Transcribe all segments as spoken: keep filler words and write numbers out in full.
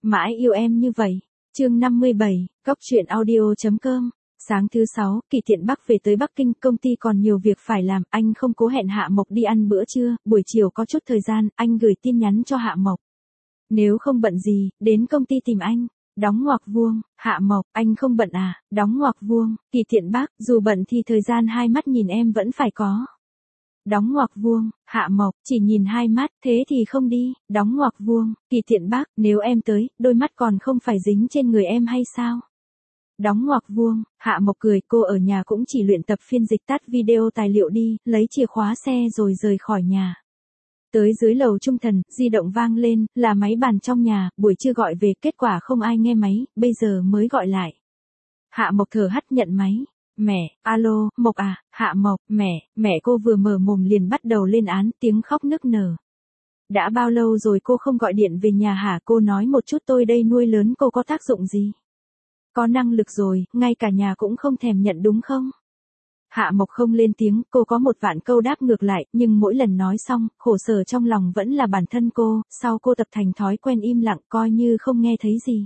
Mãi yêu em như vậy. Chương năm mươi bảy, Cóc truyện audio chấm com. Sáng thứ sáu, Kỳ Thiện Bắc về tới Bắc Kinh, công ty còn nhiều việc phải làm, anh không cố hẹn Hạ Mộc đi ăn bữa trưa, buổi chiều có chút thời gian, anh gửi tin nhắn cho Hạ Mộc. Nếu không bận gì, đến công ty tìm anh. Đóng ngoặc vuông, Hạ Mộc, anh không bận à, đóng ngoặc vuông, Kỳ Thiện Bắc, dù bận thì thời gian hai mắt nhìn em vẫn phải có. Đóng ngoặc vuông, Hạ Mộc, chỉ nhìn hai mắt, thế thì không đi, đóng ngoặc vuông, Kỳ Thiện Bắc, nếu em tới, đôi mắt còn không phải dính trên người em hay sao? Đóng ngoặc vuông, Hạ Mộc cười, cô ở nhà cũng chỉ luyện tập phiên dịch tắt video tài liệu đi, lấy chìa khóa xe rồi rời khỏi nhà. Tới dưới lầu trung thần, di động vang lên, là máy bàn trong nhà, buổi trưa gọi về, kết quả không ai nghe máy, bây giờ mới gọi lại. Hạ Mộc thở hắt nhận máy. Mẹ, alo, Mộc à, Hạ Mộc, mẹ, mẹ cô vừa mở mồm liền bắt đầu lên án, tiếng khóc nức nở. Đã bao lâu rồi cô không gọi điện về nhà hả? Cô nói một chút, tôi đây nuôi lớn cô có tác dụng gì? Có năng lực rồi, ngay cả nhà cũng không thèm nhận đúng không? Hạ Mộc không lên tiếng, cô có một vạn câu đáp ngược lại, nhưng mỗi lần nói xong, khổ sở trong lòng vẫn là bản thân cô, sau cô tập thành thói quen im lặng coi như không nghe thấy gì.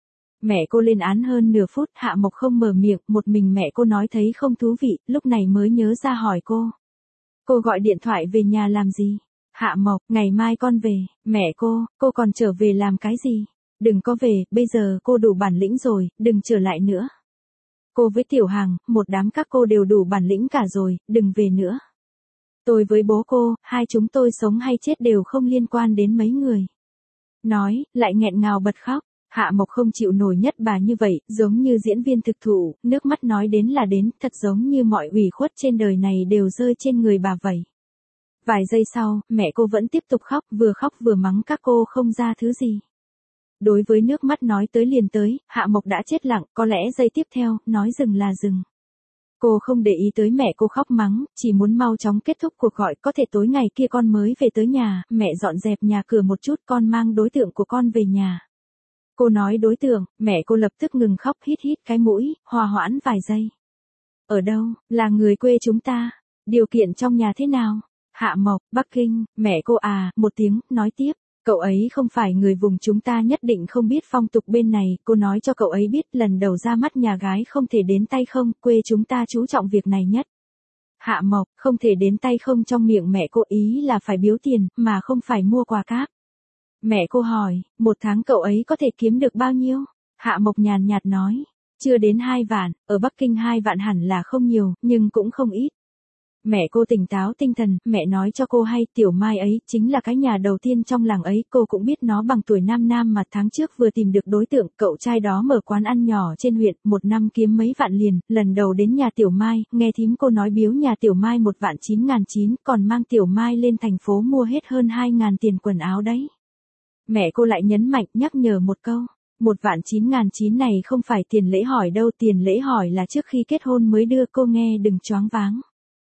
Mẹ cô lên án hơn nửa phút, Hạ Mộc không mở miệng, một mình mẹ cô nói thấy không thú vị, lúc này mới nhớ ra hỏi cô. Cô gọi điện thoại về nhà làm gì? Hạ Mộc, ngày mai con về. Mẹ cô, cô còn trở về làm cái gì? Đừng có về, bây giờ cô đủ bản lĩnh rồi, đừng trở lại nữa. Cô với Tiểu Hằng, một đám các cô đều đủ bản lĩnh cả rồi, đừng về nữa. Tôi với bố cô, hai chúng tôi sống hay chết đều không liên quan đến mấy người. Nói, lại nghẹn ngào bật khóc. Hạ Mộc không chịu nổi nhất bà như vậy, giống như diễn viên thực thụ, nước mắt nói đến là đến, thật giống như mọi ủy khuất trên đời này đều rơi trên người bà vậy. Vài giây sau, mẹ cô vẫn tiếp tục khóc, vừa khóc vừa mắng các cô không ra thứ gì. Đối với nước mắt nói tới liền tới, Hạ Mộc đã chết lặng, có lẽ giây tiếp theo, nói dừng là dừng. Cô không để ý tới mẹ cô khóc mắng, chỉ muốn mau chóng kết thúc cuộc gọi, có thể tối ngày kia con mới về tới nhà, mẹ dọn dẹp nhà cửa một chút, con mang đối tượng của con về nhà. Cô nói đối tượng, mẹ cô lập tức ngừng khóc, hít hít cái mũi, hòa hoãn vài giây. Ở đâu, là người quê chúng ta, điều kiện trong nhà thế nào? Hạ Mộc, Bắc Kinh, mẹ cô à, một tiếng, nói tiếp. Cậu ấy không phải người vùng chúng ta nhất định không biết phong tục bên này, cô nói cho cậu ấy biết lần đầu ra mắt nhà gái không thể đến tay không, quê chúng ta chú trọng việc này nhất. Hạ Mộc, không thể đến tay không trong miệng mẹ cô ý là phải biếu tiền, mà không phải mua quà cáp. Mẹ cô hỏi, một tháng cậu ấy có thể kiếm được bao nhiêu? Hạ Mộc nhàn nhạt nói, chưa đến hai vạn, ở Bắc Kinh hai vạn hẳn là không nhiều, nhưng cũng không ít. Mẹ cô tỉnh táo tinh thần, mẹ nói cho cô hay, Tiểu Mai ấy, chính là cái nhà đầu tiên trong làng ấy, cô cũng biết nó bằng tuổi Nam Nam mà tháng trước vừa tìm được đối tượng, cậu trai đó mở quán ăn nhỏ trên huyện, một năm kiếm mấy vạn liền, lần đầu đến nhà Tiểu Mai, nghe thím cô nói biếu nhà Tiểu Mai một vạn chín ngàn chín, còn mang Tiểu Mai lên thành phố mua hết hơn hai ngàn tiền quần áo đấy. Mẹ cô lại nhấn mạnh, nhắc nhở một câu, một vạn chín ngàn chín này không phải tiền lễ hỏi đâu, tiền lễ hỏi là trước khi kết hôn mới đưa, cô nghe đừng choáng váng.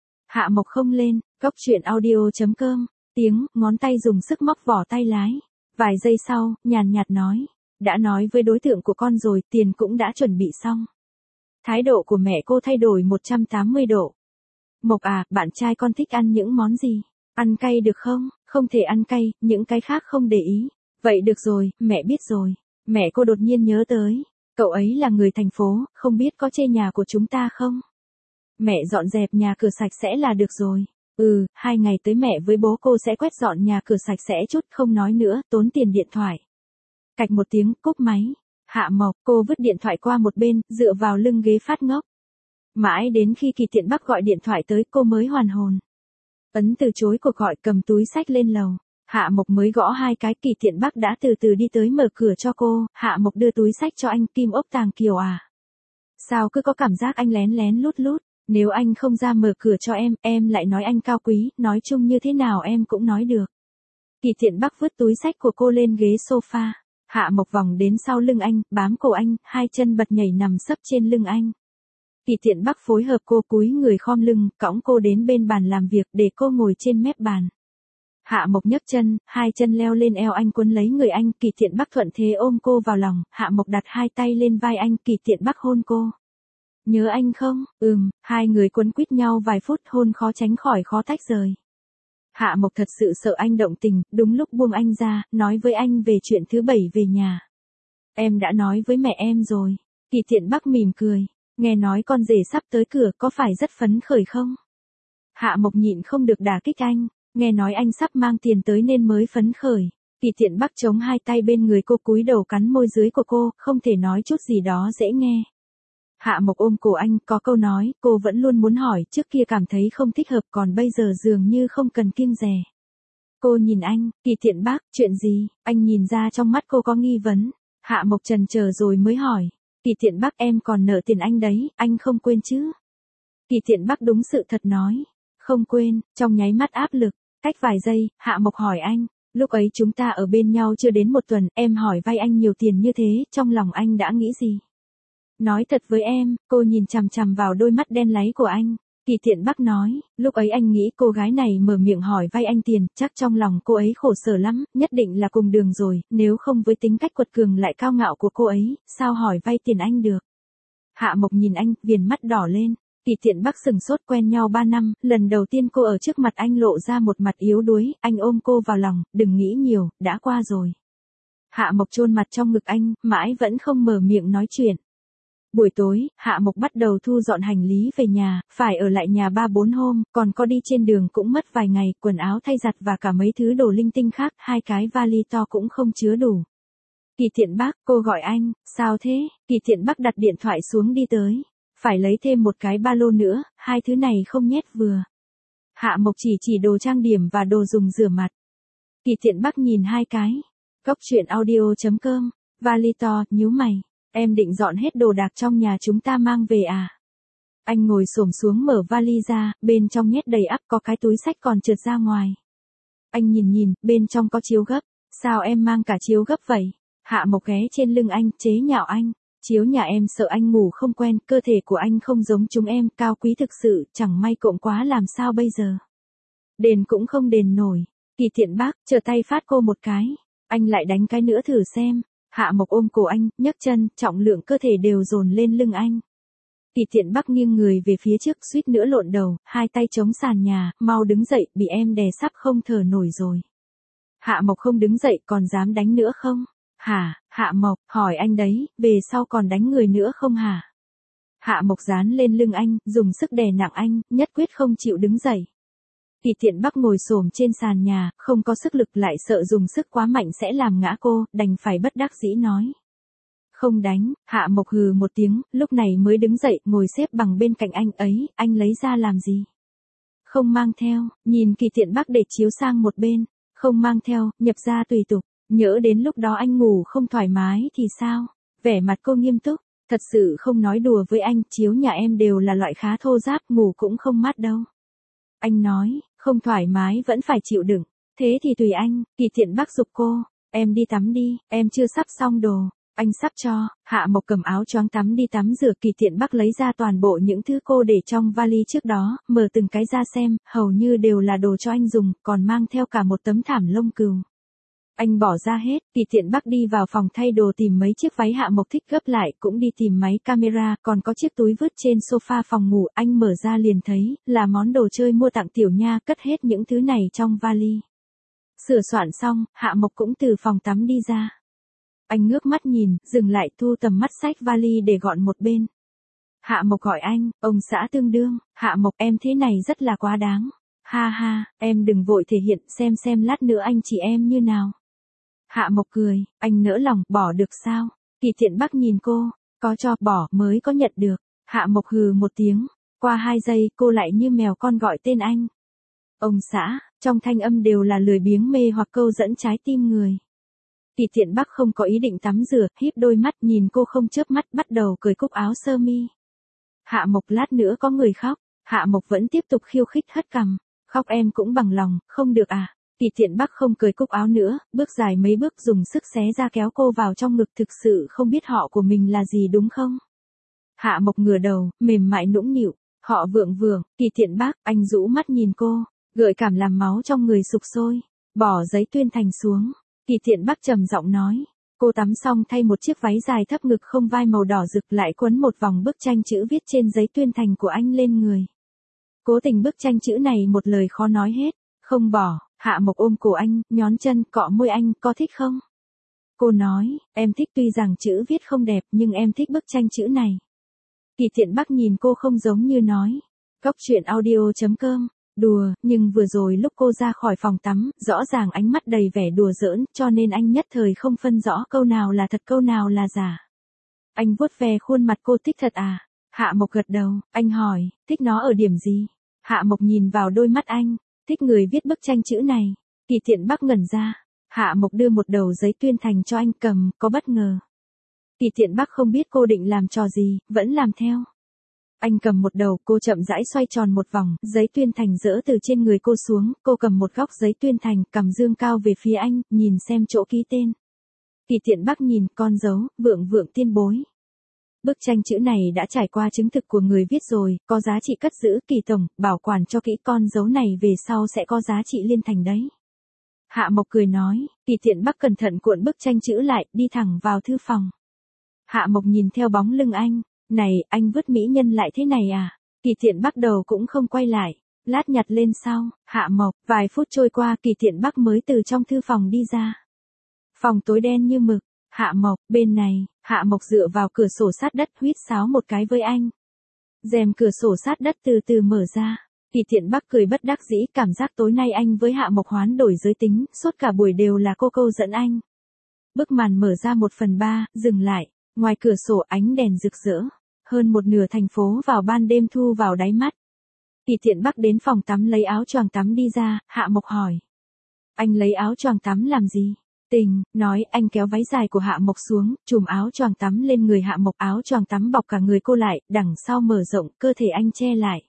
Hạ Mộc không lên, Cóc truyện audio chấm com, tiếng, ngón tay dùng sức móc vỏ tay lái. Vài giây sau, nhàn nhạt nói, đã nói với đối tượng của con rồi, tiền cũng đã chuẩn bị xong. Thái độ của mẹ cô thay đổi một trăm tám mươi độ. Mộc à, bạn trai con thích ăn những món gì? Ăn cay được không? Không thể ăn cay, những cái khác không để ý. Vậy được rồi, mẹ biết rồi. Mẹ cô đột nhiên nhớ tới, cậu ấy là người thành phố, không biết có chê nhà của chúng ta không? Mẹ dọn dẹp nhà cửa sạch sẽ là được rồi. Ừ, hai ngày tới mẹ với bố cô sẽ quét dọn nhà cửa sạch sẽ chút, không nói nữa, tốn tiền điện thoại. Cạch một tiếng, cúp máy. Hạ Mộc, cô vứt điện thoại qua một bên, dựa vào lưng ghế phát ngốc. Mãi đến khi Kỳ Thiện Bắc gọi điện thoại tới, cô mới hoàn hồn. Ấn từ chối cuộc gọi, cầm túi xách lên lầu. Hạ Mộc mới gõ hai cái, Kỳ Thiện Bắc đã từ từ đi tới mở cửa cho cô. Hạ Mộc đưa túi xách cho anh, Kim ốc Tàng Kiều à? Sao cứ có cảm giác anh lén lén lút lút? Nếu anh không ra mở cửa cho em, em lại nói anh cao quý, nói chung như thế nào em cũng nói được. Kỳ Thiện Bắc vứt túi xách của cô lên ghế sofa. Hạ Mộc vòng đến sau lưng anh, bám cổ anh, hai chân bật nhảy nằm sấp trên lưng anh. Kỳ Thiện Bắc phối hợp cô cúi người khom lưng, cõng cô đến bên bàn làm việc để cô ngồi trên mép bàn. Hạ Mộc nhấc chân, hai chân leo lên eo anh quấn lấy người anh, Kỳ Thiện Bắc thuận thế ôm cô vào lòng, Hạ Mộc đặt hai tay lên vai anh, Kỳ Thiện Bắc hôn cô. Nhớ anh không? Ừm, hai người quấn quýt nhau vài phút, hôn khó tránh khỏi khó tách rời. Hạ Mộc thật sự sợ anh động tình, đúng lúc buông anh ra, nói với anh về chuyện thứ bảy về nhà. Em đã nói với mẹ em rồi. Kỳ Thiện Bắc mỉm cười. Nghe nói con rể sắp tới cửa có phải rất phấn khởi không? Hạ Mộc nhịn không được đả kích anh. Nghe nói anh sắp mang tiền tới nên mới phấn khởi. Kỳ Thiện Bắc chống hai tay bên người cô cúi đầu cắn môi dưới của cô, không thể nói chút gì đó dễ nghe. Hạ Mộc ôm cổ anh, có câu nói, cô vẫn luôn muốn hỏi, trước kia cảm thấy không thích hợp còn bây giờ dường như không cần kiêng dè. Cô nhìn anh, Kỳ Thiện Bắc, chuyện gì? Anh nhìn ra trong mắt cô có nghi vấn. Hạ Mộc chần chờ rồi mới hỏi. Kỳ Thiện Bắc, em còn nợ tiền anh đấy, anh không quên chứ? Kỳ Thiện Bắc đúng sự thật nói. Không quên. Trong nháy mắt áp lực. Cách vài giây, Hạ Mộc hỏi anh. Lúc ấy chúng ta ở bên nhau chưa đến một tuần, em hỏi vay anh nhiều tiền như thế, trong lòng anh đã nghĩ gì? Nói thật với em, cô nhìn chằm chằm vào đôi mắt đen láy của anh. Kỳ Thiện Bắc nói, lúc ấy anh nghĩ cô gái này mở miệng hỏi vay anh tiền, chắc trong lòng cô ấy khổ sở lắm, nhất định là cùng đường rồi, nếu không với tính cách quật cường lại cao ngạo của cô ấy, sao hỏi vay tiền anh được? Hạ Mộc nhìn anh, viền mắt đỏ lên. Kỳ Thiện Bắc sừng sốt, quen nhau ba năm, lần đầu tiên cô ở trước mặt anh lộ ra một mặt yếu đuối, anh ôm cô vào lòng, đừng nghĩ nhiều, đã qua rồi. Hạ Mộc chôn mặt trong ngực anh, mãi vẫn không mở miệng nói chuyện. Buổi tối, Hạ Mộc bắt đầu thu dọn hành lý về nhà, phải ở lại nhà ba bốn hôm, còn có đi trên đường cũng mất vài ngày, quần áo thay giặt và cả mấy thứ đồ linh tinh khác, hai cái vali to cũng không chứa đủ. Kỳ Thiện Bắc, cô gọi anh, sao thế? Kỳ Thiện Bắc đặt điện thoại xuống đi tới. Phải lấy thêm một cái ba lô nữa, hai thứ này không nhét vừa. Hạ Mộc chỉ chỉ đồ trang điểm và đồ dùng rửa mặt. Kỳ Thiện Bắc nhìn hai cái. Cốc truyện audio chấm com, vali to, nhíu mày. Em định dọn hết đồ đạc trong nhà chúng ta mang về à? Anh ngồi xổm xuống mở vali ra, bên trong nhét đầy ắp, có cái túi xách còn trượt ra ngoài. Anh nhìn nhìn, bên trong có chiếu gấp. Sao em mang cả chiếu gấp vậy? Hạ Mộc ghé trên lưng anh, chế nhạo anh. Chiếu nhà em sợ anh ngủ không quen, cơ thể của anh không giống chúng em, cao quý thực sự, chẳng may cộm quá làm sao bây giờ? Đền cũng không đền nổi. Kỳ Thiện Bắc, trở tay phát cô một cái. Anh lại đánh cái nữa thử xem. Hạ Mộc ôm cổ anh, nhấc chân, trọng lượng cơ thể đều dồn lên lưng anh. Kỳ Thiện Bắc nghiêng người về phía trước, suýt nữa lộn đầu, hai tay chống sàn nhà, mau đứng dậy, bị em đè sắp không thở nổi rồi. Hạ Mộc không đứng dậy, còn dám đánh nữa không? Hả? Hạ Mộc, hỏi anh đấy, về sau còn đánh người nữa không hả? Hạ Mộc dán lên lưng anh, dùng sức đè nặng anh, nhất quyết không chịu đứng dậy. Kỳ Thiện Bắc ngồi xổm trên sàn nhà, không có sức lực lại sợ dùng sức quá mạnh sẽ làm ngã cô, đành phải bất đắc dĩ nói. Không đánh. Hạ Mộc hừ một tiếng, lúc này mới đứng dậy, ngồi xếp bằng bên cạnh anh ấy, anh lấy ra làm gì? Không mang theo, nhìn Kỳ Thiện Bắc để chiếu sang một bên, không mang theo, nhập ra tùy tục, nhỡ đến lúc đó anh ngủ không thoải mái thì sao? Vẻ mặt cô nghiêm túc, thật sự không nói đùa với anh, chiếu nhà em đều là loại khá thô ráp, ngủ cũng không mát đâu. Anh nói, không thoải mái vẫn phải chịu đựng, thế thì tùy anh. Kỳ Thiện Bắc giục cô, em đi tắm đi, em chưa sắp xong đồ. Anh sắp cho. Hạ Mộc cầm áo choàng tắm đi tắm rửa. Kỳ Thiện Bắc lấy ra toàn bộ những thứ cô để trong vali trước đó, mở từng cái ra xem, hầu như đều là đồ cho anh dùng, còn mang theo cả một tấm thảm lông cừu. Anh bỏ ra hết. Kỳ Thiện Bắc đi vào phòng thay đồ tìm mấy chiếc váy Hạ Mộc thích gấp lại, cũng đi tìm máy camera, còn có chiếc túi vứt trên sofa phòng ngủ, anh mở ra liền thấy, là món đồ chơi mua tặng Tiểu Nha, cất hết những thứ này trong vali. Sửa soạn xong, Hạ Mộc cũng từ phòng tắm đi ra. Anh ngước mắt nhìn, dừng lại thu tầm mắt xách vali để gọn một bên. Hạ Mộc gọi anh, ông xã tương đương. Hạ Mộc, em thế này rất là quá đáng. Ha ha, em đừng vội thể hiện, xem xem lát nữa anh chị em như nào. Hạ Mộc cười, anh nỡ lòng, bỏ được sao? Kỳ Thiện Bắc nhìn cô, có cho, bỏ, mới có nhận được. Hạ Mộc hừ một tiếng, qua hai giây, cô lại như mèo con gọi tên anh. Ông xã, trong thanh âm đều là lười biếng mê hoặc câu dẫn trái tim người. Kỳ Thiện Bắc không có ý định tắm rửa, híp đôi mắt nhìn cô không chớp mắt, bắt đầu cởi cúc áo sơ mi. Hạ Mộc, lát nữa có người khóc. Hạ Mộc vẫn tiếp tục khiêu khích hất cằm. Khóc em cũng bằng lòng, không được à? Kỳ Thiện Bắc không cởi cúc áo nữa, bước dài mấy bước dùng sức xé ra kéo cô vào trong ngực, thực sự không biết họ của mình là gì đúng không? Hạ Mộc ngửa đầu, mềm mại nũng nịu, họ Vượng Vượng. Kỳ Thiện Bắc, anh rũ mắt nhìn cô, gợi cảm làm máu trong người sục sôi, bỏ giấy tuyên thành xuống. Kỳ Thiện Bắc trầm giọng nói, cô tắm xong thay một chiếc váy dài thấp ngực không vai màu đỏ rực, lại quấn một vòng bức tranh chữ viết trên giấy tuyên thành của anh lên người. Cố tình bức tranh chữ này một lời khó nói hết, không bỏ. Hạ Mộc ôm cổ anh, nhón chân, cọ môi anh, có thích không? Cô nói, em thích tuy rằng chữ viết không đẹp nhưng em thích bức tranh chữ này. Kỳ Thiện Bắc nhìn cô không giống như nói. Góc truyện audio chấm com. Đùa, nhưng vừa rồi lúc cô ra khỏi phòng tắm, rõ ràng ánh mắt đầy vẻ đùa giỡn, cho nên anh nhất thời không phân rõ câu nào là thật câu nào là giả. Anh vuốt ve khuôn mặt cô, thích thật à? Hạ Mộc gật đầu, anh hỏi, thích nó ở điểm gì? Hạ Mộc nhìn vào đôi mắt anh, thích người viết bức tranh chữ này. Kỳ Thiện Bắc ngẩn ra. Hạ Mộc đưa một đầu giấy tuyên thành cho anh cầm, có bất ngờ. Kỳ Thiện Bắc không biết cô định làm trò gì, vẫn làm theo. Anh cầm một đầu, cô chậm rãi xoay tròn một vòng, giấy tuyên thành rỡ từ trên người cô xuống, cô cầm một góc giấy tuyên thành, cầm dương cao về phía anh, nhìn xem chỗ ký tên. Kỳ Thiện Bắc nhìn, con dấu, vượng vượng tiên bối. Bức tranh chữ này đã trải qua chứng thực của người viết rồi, có giá trị cất giữ, Kỳ tổng, bảo quản cho kỹ, con dấu này về sau sẽ có giá trị liên thành đấy. Hạ Mộc cười nói, Kỳ Thiện Bắc cẩn thận cuộn bức tranh chữ lại, đi thẳng vào thư phòng. Hạ Mộc nhìn theo bóng lưng anh, này, anh vứt mỹ nhân lại thế này à? Kỳ Thiện Bắc đầu cũng không quay lại, lát nhặt lên sau. Hạ Mộc, vài phút trôi qua, Kỳ Thiện Bắc mới từ trong thư phòng đi ra. Phòng tối đen như mực. Hạ Mộc, bên này. Hạ Mộc dựa vào cửa sổ sát đất, huýt sáo một cái với anh. Rèm cửa sổ sát đất từ từ mở ra. Kỳ Thiện Bắc cười bất đắc dĩ, cảm giác tối nay anh với Hạ Mộc hoán đổi giới tính, suốt cả buổi đều là cô câu dẫn anh. Bức màn mở ra một phần ba, dừng lại, ngoài cửa sổ ánh đèn rực rỡ, hơn một nửa thành phố vào ban đêm thu vào đáy mắt. Kỳ Thiện Bắc đến phòng tắm lấy áo choàng tắm đi ra, Hạ Mộc hỏi. Anh lấy áo choàng tắm làm gì? Tình, nói, anh kéo váy dài của Hạ Mộc xuống, trùm áo choàng tắm lên người Hạ Mộc, áo choàng tắm bọc cả người cô lại, đằng sau mở rộng, cơ thể anh che lại.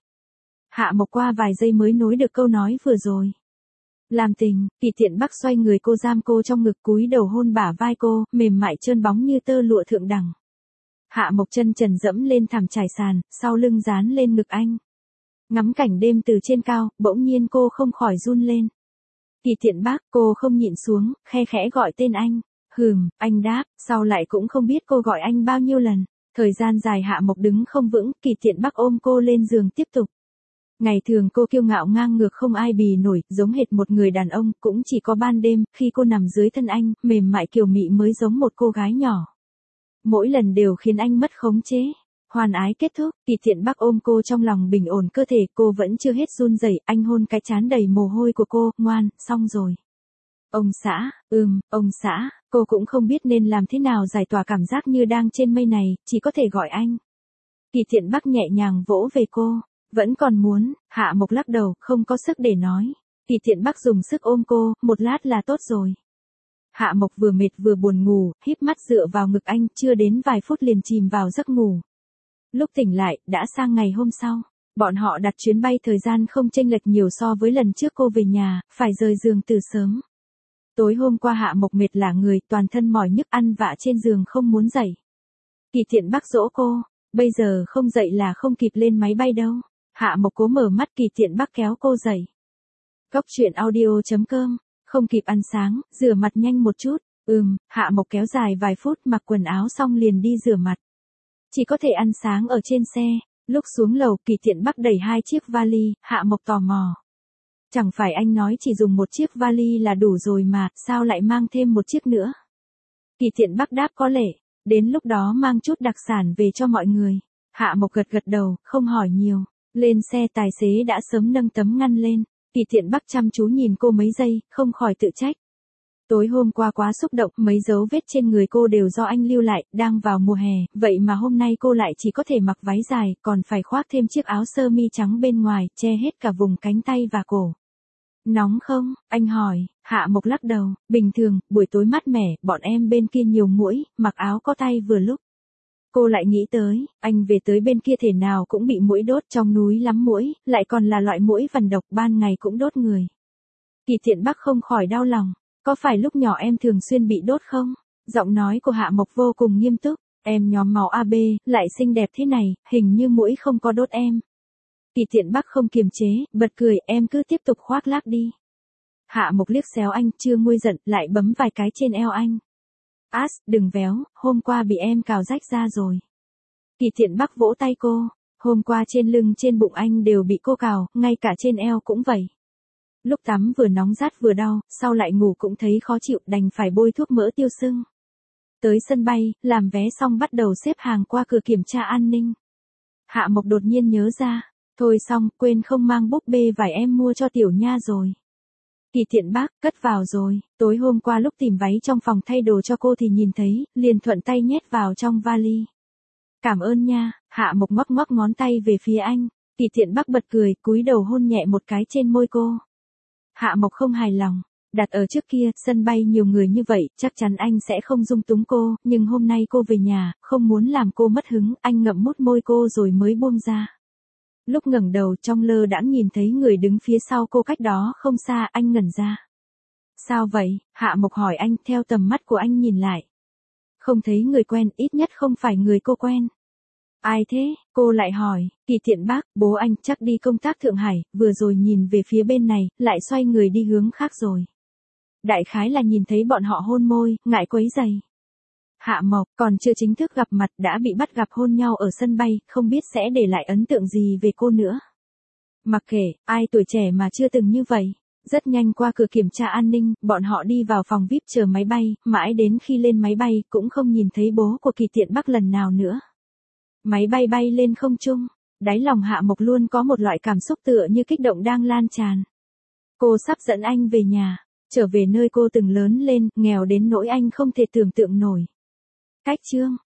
Hạ Mộc qua vài giây mới nối được câu nói vừa rồi. Làm tình. Kỳ Thiện Bắc xoay người cô, giam cô trong ngực, cúi đầu hôn bả vai cô, mềm mại trơn bóng như tơ lụa thượng đẳng. Hạ Mộc chân trần dẫm lên thảm trải sàn, sau lưng dán lên ngực anh. Ngắm cảnh đêm từ trên cao, bỗng nhiên cô không khỏi run lên. Kỳ Thiện Bắc, cô không nhịn xuống, khe khẽ gọi tên anh. Hừm, anh đáp, sau lại cũng không biết cô gọi anh bao nhiêu lần. Thời gian dài Hạ Mộc đứng không vững, Kỳ Thiện Bắc ôm cô lên giường tiếp tục. Ngày thường cô kiêu ngạo ngang ngược không ai bì nổi, giống hệt một người đàn ông, cũng chỉ có ban đêm, khi cô nằm dưới thân anh, mềm mại kiều mị mới giống một cô gái nhỏ. Mỗi lần đều khiến anh mất khống chế. Hoàn ái kết thúc, Kỳ Thiện Bắc ôm cô trong lòng bình ổn cơ thể, cô vẫn chưa hết run rẩy, anh hôn cái trán đầy mồ hôi của cô, ngoan, xong rồi. Ông xã, ừm, ông xã, cô cũng không biết nên làm thế nào giải tỏa cảm giác như đang trên mây này, chỉ có thể gọi anh. Kỳ Thiện Bắc nhẹ nhàng vỗ về cô, vẫn còn muốn. Hạ Mộc lắc đầu, không có sức để nói. Kỳ Thiện Bắc dùng sức ôm cô, một lát là tốt rồi. Hạ Mộc vừa mệt vừa buồn ngủ, híp mắt dựa vào ngực anh, chưa đến vài phút liền chìm vào giấc ngủ. Lúc tỉnh lại, đã sang ngày hôm sau. Bọn họ đặt chuyến bay thời gian không chênh lệch nhiều so với lần trước cô về nhà, phải rời giường từ sớm. Tối hôm qua Hạ Mộc mệt lả người, toàn thân mỏi nhức, ăn vạ trên giường không muốn dậy. Kỳ Thiện Bắc dỗ cô, bây giờ không dậy là không kịp lên máy bay đâu. Hạ Mộc cố mở mắt, Kỳ Thiện Bắc kéo cô dậy. Góc truyện audio chấm com, không kịp ăn sáng, rửa mặt nhanh một chút. Ừm, Hạ Mộc kéo dài vài phút, mặc quần áo xong liền đi rửa mặt. Chỉ có thể ăn sáng ở trên xe. Lúc xuống lầu, Kỳ Thiện Bắc đẩy hai chiếc vali, Hạ Mộc tò mò. Chẳng phải anh nói chỉ dùng một chiếc vali là đủ rồi mà, sao lại mang thêm một chiếc nữa? Kỳ Thiện Bắc đáp có lệ, đến lúc đó mang chút đặc sản về cho mọi người. Hạ Mộc gật gật đầu, không hỏi nhiều. Lên xe tài xế đã sớm nâng tấm ngăn lên. Kỳ Thiện Bắc chăm chú nhìn cô mấy giây, không khỏi tự trách. Tối hôm qua quá xúc động, mấy dấu vết trên người cô đều do anh lưu lại, đang vào mùa hè, vậy mà hôm nay cô lại chỉ có thể mặc váy dài, còn phải khoác thêm chiếc áo sơ mi trắng bên ngoài, che hết cả vùng cánh tay và cổ. Nóng không? Anh hỏi. Hạ Mộc lắc đầu, bình thường, buổi tối mát mẻ, bọn em bên kia nhiều muỗi, mặc áo có tay vừa lúc. Cô lại nghĩ tới, anh về tới bên kia thể nào cũng bị muỗi đốt, trong núi lắm muỗi, lại còn là loại muỗi vằn độc, ban ngày cũng đốt người. Kỳ Thiện Bắc không khỏi đau lòng, có phải lúc nhỏ em thường xuyên bị đốt không? Giọng nói của Hạ Mộc vô cùng nghiêm túc, em nhóm máu a bê, lại xinh đẹp thế này, hình như muỗi không có đốt em. Kỳ Thiện Bắc không kiềm chế, bật cười, em cứ tiếp tục khoác lác đi. Hạ Mộc liếc xéo anh, chưa nguôi giận, lại bấm vài cái trên eo anh. As, đừng véo, hôm qua bị em cào rách ra rồi. Kỳ Thiện Bắc vỗ tay cô, hôm qua trên lưng trên bụng anh đều bị cô cào, ngay cả trên eo cũng vậy. Lúc tắm vừa nóng rát vừa đau, sau lại ngủ cũng thấy khó chịu, đành phải bôi thuốc mỡ tiêu sưng. Tới sân bay, làm vé xong bắt đầu xếp hàng qua cửa kiểm tra an ninh. Hạ Mộc đột nhiên nhớ ra, thôi xong, quên không mang búp bê vải em mua cho Tiểu Nha rồi. Kỳ Thiện bác, cất vào rồi, tối hôm qua lúc tìm váy trong phòng thay đồ cho cô thì nhìn thấy, liền thuận tay nhét vào trong vali. Cảm ơn nha, Hạ Mộc ngoắc ngoắc ngón tay về phía anh, Kỳ Thiện bác bật cười, cúi đầu hôn nhẹ một cái trên môi cô. Hạ Mộc không hài lòng, đặt ở trước kia, sân bay nhiều người như vậy, chắc chắn anh sẽ không dung túng cô, nhưng hôm nay cô về nhà, không muốn làm cô mất hứng, anh ngậm mút môi cô rồi mới buông ra. Lúc ngẩng đầu trong lơ đãng nhìn thấy người đứng phía sau cô cách đó không xa, anh ngẩn ra. Sao vậy? Hạ Mộc hỏi anh, theo tầm mắt của anh nhìn lại. Không thấy người quen, ít nhất không phải người cô quen. Ai thế? Cô lại hỏi, Kỳ Thiện bác, bố anh chắc đi công tác Thượng Hải, vừa rồi nhìn về phía bên này, lại xoay người đi hướng khác rồi. Đại khái là nhìn thấy bọn họ hôn môi, ngại quấy rầy. Hạ Mộc còn chưa chính thức gặp mặt đã bị bắt gặp hôn nhau ở sân bay, không biết sẽ để lại ấn tượng gì về cô nữa. Mặc kệ, ai tuổi trẻ mà chưa từng như vậy. Rất nhanh qua cửa kiểm tra an ninh, bọn họ đi vào phòng vi ai pi chờ máy bay, mãi đến khi lên máy bay cũng không nhìn thấy bố của Kỳ Thiện Bắc lần nào nữa. Máy bay bay lên không trung, đáy lòng Hạ Mộc luôn có một loại cảm xúc tựa như kích động đang lan tràn. Cô sắp dẫn anh về nhà, trở về nơi cô từng lớn lên, nghèo đến nỗi anh không thể tưởng tượng nổi. Cách chương